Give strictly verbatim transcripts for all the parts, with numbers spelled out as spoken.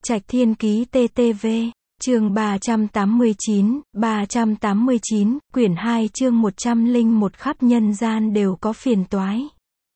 Trạch Thiên Ký tê tê vê, chương ba trăm tám mươi chín, ba trăm tám mươi chín, quyển hai chương một trăm lẻ một khắp nhân gian đều có phiền toái.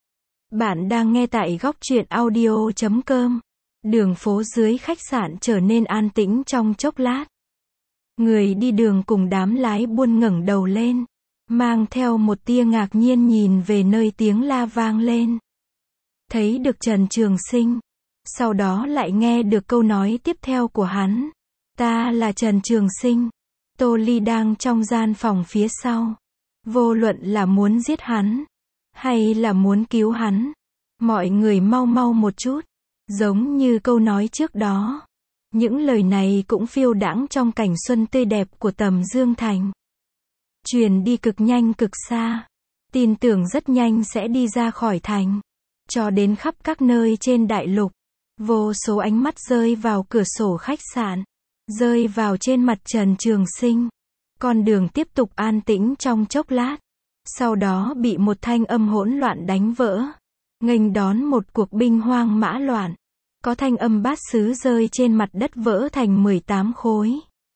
Bạn đang nghe tại góc truyện audio chấm com. Đường phố dưới khách sạn trở nên an tĩnh trong chốc lát. Người đi đường cùng đám lái buôn ngẩng đầu lên, mang theo một tia ngạc nhiên nhìn về nơi tiếng la vang lên. Thấy được Trần Trường Sinh. Sau đó lại nghe được câu nói tiếp theo của hắn. Ta là Trần Trường Sinh. Tô Ly đang trong gian phòng phía sau. Vô luận là muốn giết hắn, hay là muốn cứu hắn, mọi người mau mau một chút. Giống như câu nói trước đó. Những lời này cũng phiêu đãng trong cảnh xuân tươi đẹp của Tầm Dương Thành. Truyền đi cực nhanh cực xa. Tin tưởng rất nhanh sẽ đi ra khỏi thành. Cho đến khắp các nơi trên đại lục. Vô số ánh mắt rơi vào cửa sổ khách sạn. Rơi vào trên mặt Trần Trường Sinh. Con đường tiếp tục an tĩnh trong chốc lát. Sau đó bị một thanh âm hỗn loạn đánh vỡ. Nghênh đón một cuộc binh hoang mã loạn. Có thanh âm bát sứ rơi trên mặt đất vỡ thành mười tám khối.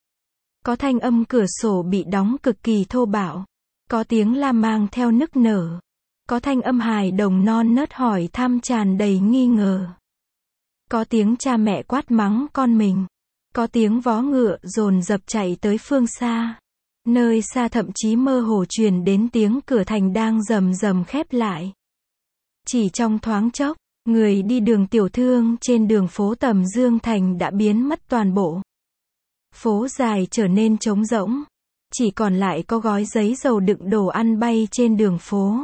Có thanh âm cửa sổ bị đóng cực kỳ thô bạo. Có tiếng la mang theo nức nở. Có thanh âm hài đồng non nớt hỏi thăm tràn đầy nghi ngờ. Có tiếng cha mẹ quát mắng con mình. Có tiếng vó ngựa dồn dập chạy tới phương xa. Nơi xa thậm chí mơ hồ truyền đến tiếng cửa thành đang rầm rầm khép lại. Chỉ trong thoáng chốc, người đi đường tiểu thương trên đường phố Tầm Dương Thành đã biến mất toàn bộ. Phố dài trở nên trống rỗng. Chỉ còn lại có gói giấy dầu đựng đồ ăn bay trên đường phố.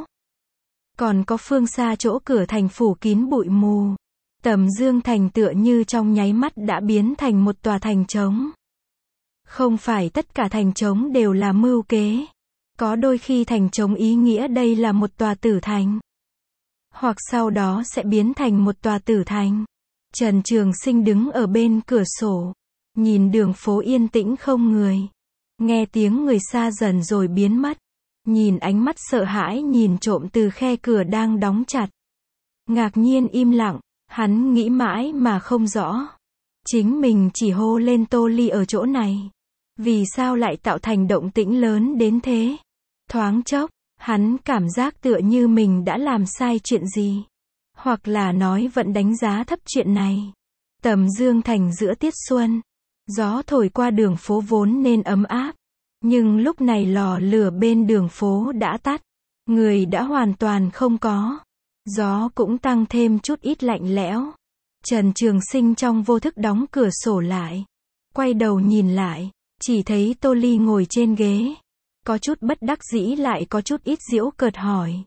Còn có phương xa chỗ cửa thành phủ kín bụi mù. Tầm Dương Thành tựa như trong nháy mắt đã biến thành một tòa thành trống. Không phải tất cả thành trống đều là mưu kế. Có đôi khi thành trống ý nghĩa đây là một tòa tử thành. Hoặc sau đó sẽ biến thành một tòa tử thành. Trần Trường Sinh đứng ở bên cửa sổ. Nhìn đường phố yên tĩnh không người. Nghe tiếng người xa dần rồi biến mất. Nhìn ánh mắt sợ hãi nhìn trộm từ khe cửa đang đóng chặt. Ngạc nhiên im lặng. Hắn nghĩ mãi mà không rõ. Chính mình chỉ hô lên Tô Ly ở chỗ này. Vì sao lại tạo thành động tĩnh lớn đến thế? Thoáng chốc, hắn cảm giác tựa như mình đã làm sai chuyện gì. Hoặc là nói vẫn đánh giá thấp chuyện này. Tầm Dương Thành giữa tiết xuân. Gió thổi qua đường phố vốn nên ấm áp. Nhưng lúc này lò lửa bên đường phố đã tắt. Người đã hoàn toàn không có. Gió cũng tăng thêm chút ít lạnh lẽo. Trần Trường Sinh trong vô thức đóng cửa sổ lại. Quay đầu nhìn lại. Chỉ thấy Tô Ly ngồi trên ghế. Có chút bất đắc dĩ lại có chút ít giễu cợt hỏi.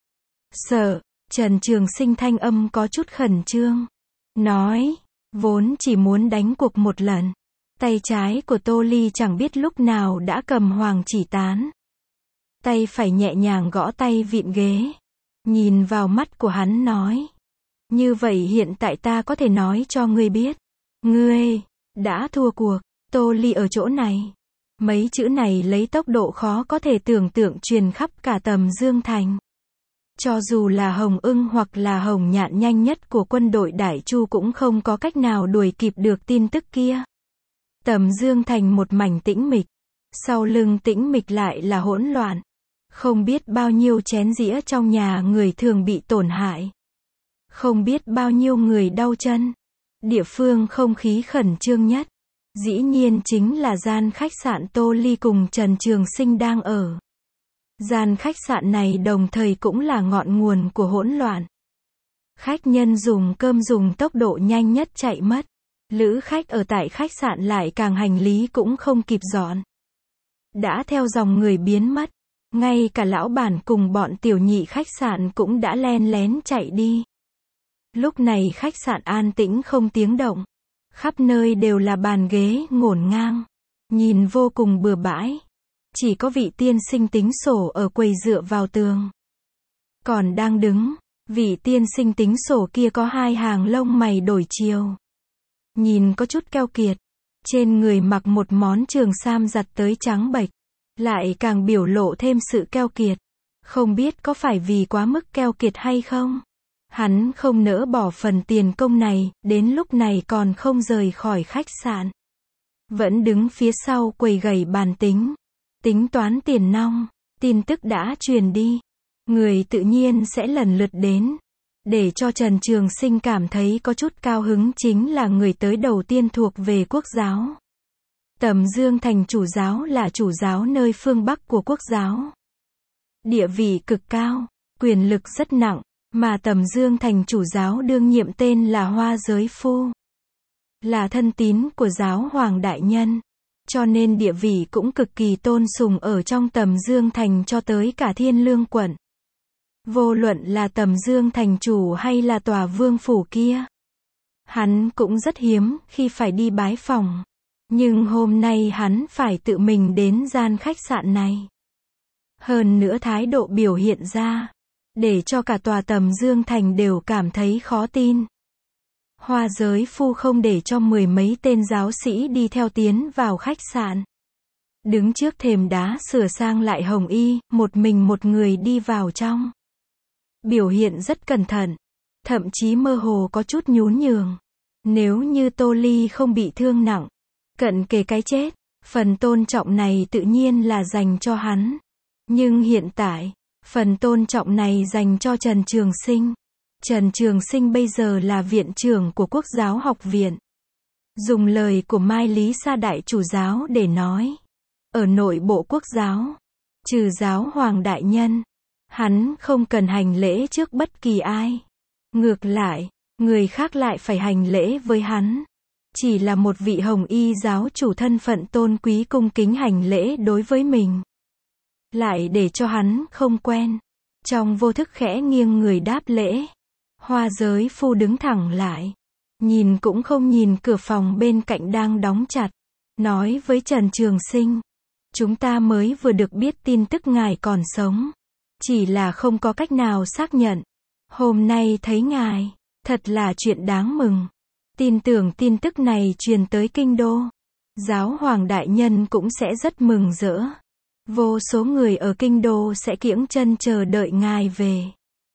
Sợ. Trần Trường Sinh thanh âm có chút khẩn trương. Nói. Vốn chỉ muốn đánh cuộc một lần. Tay trái của Tô Ly chẳng biết lúc nào đã cầm hoàng chỉ tán. Tay phải nhẹ nhàng gõ tay vịn ghế. Nhìn vào mắt của hắn nói. Như vậy hiện tại ta có thể nói cho ngươi biết. Ngươi đã thua cuộc. Tô Ly ở chỗ này. Mấy chữ này lấy tốc độ khó có thể tưởng tượng truyền khắp cả Tầm Dương Thành. Cho dù là Hồng Ưng hoặc là Hồng Nhạn nhanh nhất của quân đội Đại Chu cũng không có cách nào đuổi kịp được tin tức kia. Tầm Dương Thành một mảnh tĩnh mịch. Sau lưng tĩnh mịch lại là hỗn loạn. Không biết bao nhiêu chén dĩa trong nhà người thường bị tổn hại. Không biết bao nhiêu người đau chân. Địa phương không khí khẩn trương nhất. Dĩ nhiên chính là gian khách sạn Tô Ly cùng Trần Trường Sinh đang ở. Gian khách sạn này đồng thời cũng là ngọn nguồn của hỗn loạn. Khách nhân dùng cơm dùng tốc độ nhanh nhất chạy mất. Lữ khách ở tại khách sạn lại càng hành lý cũng không kịp dọn. Đã theo dòng người biến mất. Ngay cả lão bản cùng bọn tiểu nhị khách sạn cũng đã len lén chạy đi. Lúc này khách sạn an tĩnh không tiếng động. Khắp nơi đều là bàn ghế ngổn ngang. Nhìn vô cùng bừa bãi. Chỉ có vị tiên sinh tính sổ ở quầy dựa vào tường. Còn đang đứng, vị tiên sinh tính sổ kia có hai hàng lông mày đổi chiều. Nhìn có chút keo kiệt. Trên người mặc một món trường sam giặt tới trắng bệch. Lại càng biểu lộ thêm sự keo kiệt. Không biết có phải vì quá mức keo kiệt hay không? Hắn không nỡ bỏ phần tiền công này, đến lúc này còn không rời khỏi khách sạn. Vẫn đứng phía sau quầy gầy bàn tính. Tính toán tiền nong. Tin tức đã truyền đi. Người tự nhiên sẽ lần lượt đến. Để cho Trần Trường Sinh cảm thấy có chút cao hứng chính là người tới đầu tiên thuộc về Quốc giáo. Tầm Dương Thành chủ giáo là chủ giáo nơi phương Bắc của Quốc giáo. Địa vị cực cao, quyền lực rất nặng, mà Tầm Dương Thành chủ giáo đương nhiệm tên là Hoa Giới Phu. Là thân tín của giáo hoàng đại nhân, cho nên địa vị cũng cực kỳ tôn sùng ở trong Tầm Dương Thành cho tới cả Thiên Lương quận. Vô luận là Tầm Dương Thành chủ hay là tòa vương phủ kia, hắn cũng rất hiếm khi phải đi bái phỏng. Nhưng hôm nay hắn phải tự mình đến gian khách sạn này. Hơn nữa thái độ biểu hiện ra, để cho cả tòa Tầm Dương Thành đều cảm thấy khó tin. Hoa Giới Phu không để cho mười mấy tên giáo sĩ đi theo tiến vào khách sạn. Đứng trước thềm đá sửa sang lại hồng y, một mình một người đi vào trong. Biểu hiện rất cẩn thận, thậm chí mơ hồ có chút nhún nhường. Nếu như Tô Ly không bị thương nặng, cận kề cái chết, phần tôn trọng này tự nhiên là dành cho hắn. Nhưng hiện tại, phần tôn trọng này dành cho Trần Trường Sinh. Trần Trường Sinh bây giờ là viện trưởng của Quốc giáo học viện. Dùng lời của Mai Lý Sa đại chủ giáo để nói, ở nội bộ Quốc giáo, trừ giáo hoàng đại nhân, hắn không cần hành lễ trước bất kỳ ai. Ngược lại, người khác lại phải hành lễ với hắn. Chỉ là một vị hồng y giáo chủ thân phận tôn quý cung kính hành lễ đối với mình. Lại để cho hắn không quen. Trong vô thức khẽ nghiêng người đáp lễ. Hoa Giới Phu đứng thẳng lại. Nhìn cũng không nhìn cửa phòng bên cạnh đang đóng chặt. Nói với Trần Trường Sinh. Chúng ta mới vừa được biết tin tức ngài còn sống. Chỉ là không có cách nào xác nhận. Hôm nay thấy ngài, thật là chuyện đáng mừng. Tin tưởng tin tức này truyền tới kinh đô. Giáo hoàng đại nhân cũng sẽ rất mừng rỡ. Vô số người ở kinh đô sẽ kiễng chân chờ đợi ngài về.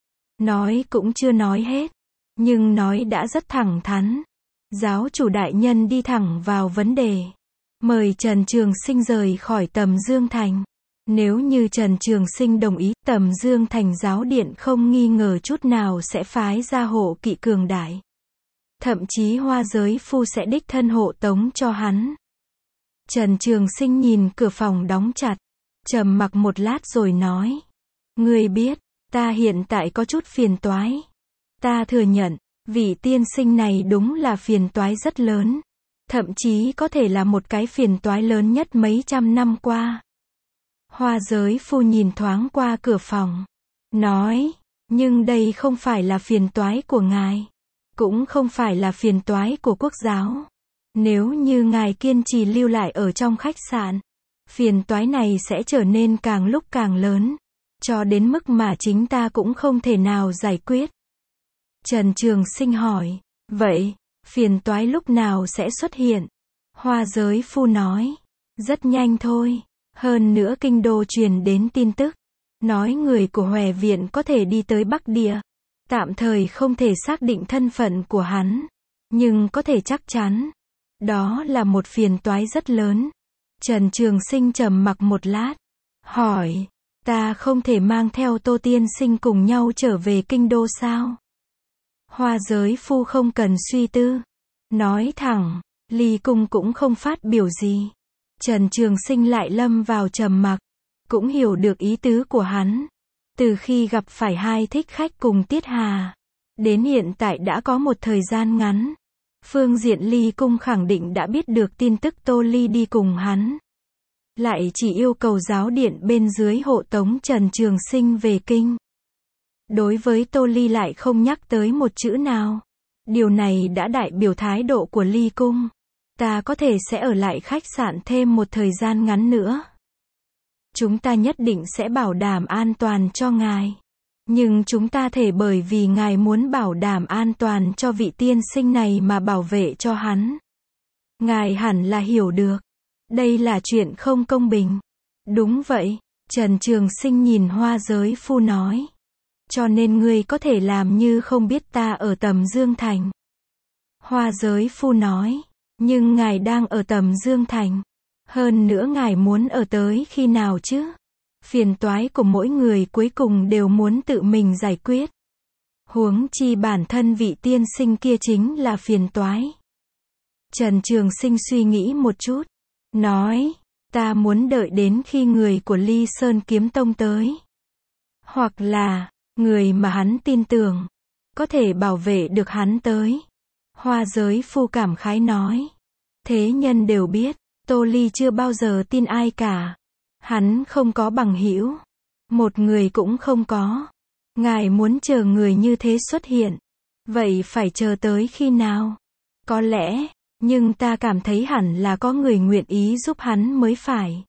Nói cũng chưa nói hết. Nhưng nói đã rất thẳng thắn. Giáo chủ đại nhân đi thẳng vào vấn đề. Mời Trần Trường Sinh rời khỏi Tầm Dương Thành. Nếu như Trần Trường Sinh đồng ý, Tầm Dương Thành giáo điện không nghi ngờ chút nào sẽ phái ra hộ kỵ cường đại. Thậm chí Hoa Giới Phu sẽ đích thân hộ tống cho hắn. Trần Trường Sinh nhìn cửa phòng đóng chặt, trầm mặc một lát rồi nói. Ngươi biết, ta hiện tại có chút phiền toái. Ta thừa nhận, vị tiên sinh này đúng là phiền toái rất lớn. Thậm chí có thể là một cái phiền toái lớn nhất mấy trăm năm qua. Hoa Giới Phu nhìn thoáng qua cửa phòng. Nói, nhưng đây không phải là phiền toái của ngài. Cũng không phải là phiền toái của Quốc giáo. Nếu như ngài kiên trì lưu lại ở trong khách sạn, phiền toái này sẽ trở nên càng lúc càng lớn. Cho đến mức mà chính ta cũng không thể nào giải quyết. Trần Trường Sinh hỏi, vậy, phiền toái lúc nào sẽ xuất hiện? Hoa Giới Phu nói, rất nhanh thôi. Hơn nữa kinh đô truyền đến tin tức. Nói người của Hòe Viện có thể đi tới Bắc Địa. Tạm thời không thể xác định thân phận của hắn. Nhưng có thể chắc chắn. Đó là một phiền toái rất lớn. Trần Trường Sinh trầm mặc một lát. Hỏi, ta không thể mang theo Tô Tiên Sinh cùng nhau trở về kinh đô sao? Hoa Giới Phu không cần suy tư. Nói thẳng, Ly Cung cũng không phát biểu gì. Trần Trường Sinh lại lâm vào trầm mặc. Cũng hiểu được ý tứ của hắn. Từ khi gặp phải hai thích khách cùng Tiết Hà, đến hiện tại đã có một thời gian ngắn. Phương diện Ly Cung khẳng định đã biết được tin tức Tô Ly đi cùng hắn. Lại chỉ yêu cầu giáo điện bên dưới hộ tống Trần Trường Sinh về kinh. Đối với Tô Ly lại không nhắc tới một chữ nào. Điều này đã đại biểu thái độ của Ly Cung. Ta có thể sẽ ở lại khách sạn thêm một thời gian ngắn nữa. Chúng ta nhất định sẽ bảo đảm an toàn cho ngài. Nhưng chúng ta thể bởi vì ngài muốn bảo đảm an toàn cho vị tiên sinh này mà bảo vệ cho hắn. Ngài hẳn là hiểu được. Đây là chuyện không công bình. Đúng vậy, Trần Trường Sinh nhìn Hoa Giới Phu nói. cho nên ngươi có thể làm như không biết ta ở Tầm Dương Thành. Hoa Giới Phu nói, nhưng ngài đang ở Tầm Dương Thành. Hơn nữa ngài muốn ở tới khi nào chứ? Phiền toái của mỗi người cuối cùng đều muốn tự mình giải quyết. Huống chi bản thân vị tiên sinh kia chính là phiền toái. Trần Trường Sinh suy nghĩ một chút, nói, ta muốn đợi đến khi người của Ly Sơn Kiếm Tông tới. Hoặc là, người mà hắn tin tưởng, có thể bảo vệ được hắn tới. Hoa Giới Phu cảm khái nói, thế nhân đều biết, Tô Ly chưa bao giờ tin ai cả. Hắn không có bằng hữu, một người cũng không có. Ngài muốn chờ người như thế xuất hiện, vậy phải chờ tới khi nào? Có lẽ, nhưng ta cảm thấy hẳn là có người nguyện ý giúp hắn mới phải.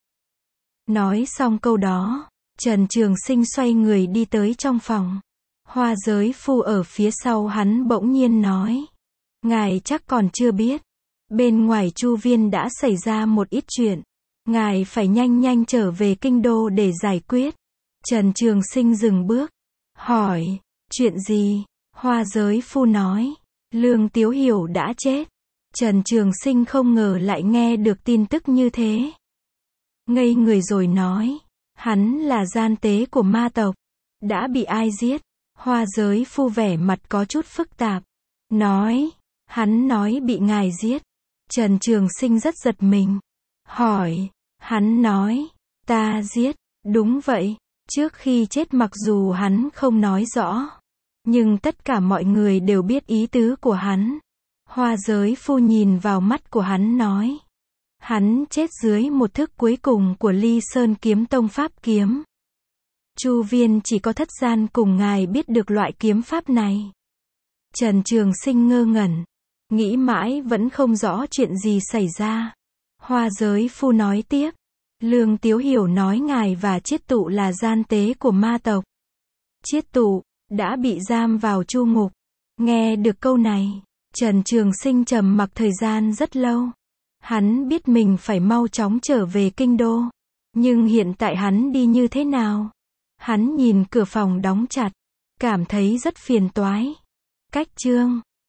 Nói xong câu đó, Trần Trường Sinh xoay người đi tới trong phòng. Hoa Giới Phu ở phía sau hắn bỗng nhiên nói, ngài chắc còn chưa biết, bên ngoài Chu Viên đã xảy ra một ít chuyện. Ngài phải nhanh nhanh trở về kinh đô để giải quyết. Trần Trường Sinh dừng bước, hỏi, chuyện gì? Hoa Giới Phu nói, Lương Tiếu Hiểu đã chết. Trần Trường Sinh không ngờ lại nghe được tin tức như thế. Ngây người rồi nói, hắn là gian tế của ma tộc. Đã bị ai giết? Hoa Giới Phu vẻ mặt có chút phức tạp. Nói, hắn nói bị ngài giết. Trần Trường Sinh rất giật mình. Hỏi, hắn nói, ta giết. Đúng vậy, trước khi chết mặc dù hắn không nói rõ, nhưng tất cả mọi người đều biết ý tứ của hắn. Hoa Giới Phu nhìn vào mắt của hắn nói, hắn chết dưới một thức cuối cùng của Ly Sơn Kiếm Tông pháp kiếm. Chu Viên chỉ có Thất Gian cùng ngài biết được loại kiếm pháp này. Trần Trường Sinh ngơ ngẩn, nghĩ mãi vẫn không rõ chuyện gì xảy ra. Hoa Giới Phu nói tiếp, Lương Tiếu Hiểu nói ngài và Chiết Tụ là gian tế của ma tộc. Chiết Tụ đã bị giam vào Chu Ngục. Nghe được câu này, Trần Trường Sinh trầm mặc thời gian rất lâu. Hắn biết mình phải mau chóng trở về kinh đô, nhưng hiện tại hắn đi như thế nào? Hắn nhìn cửa phòng đóng chặt, cảm thấy rất phiền toái. Cách chương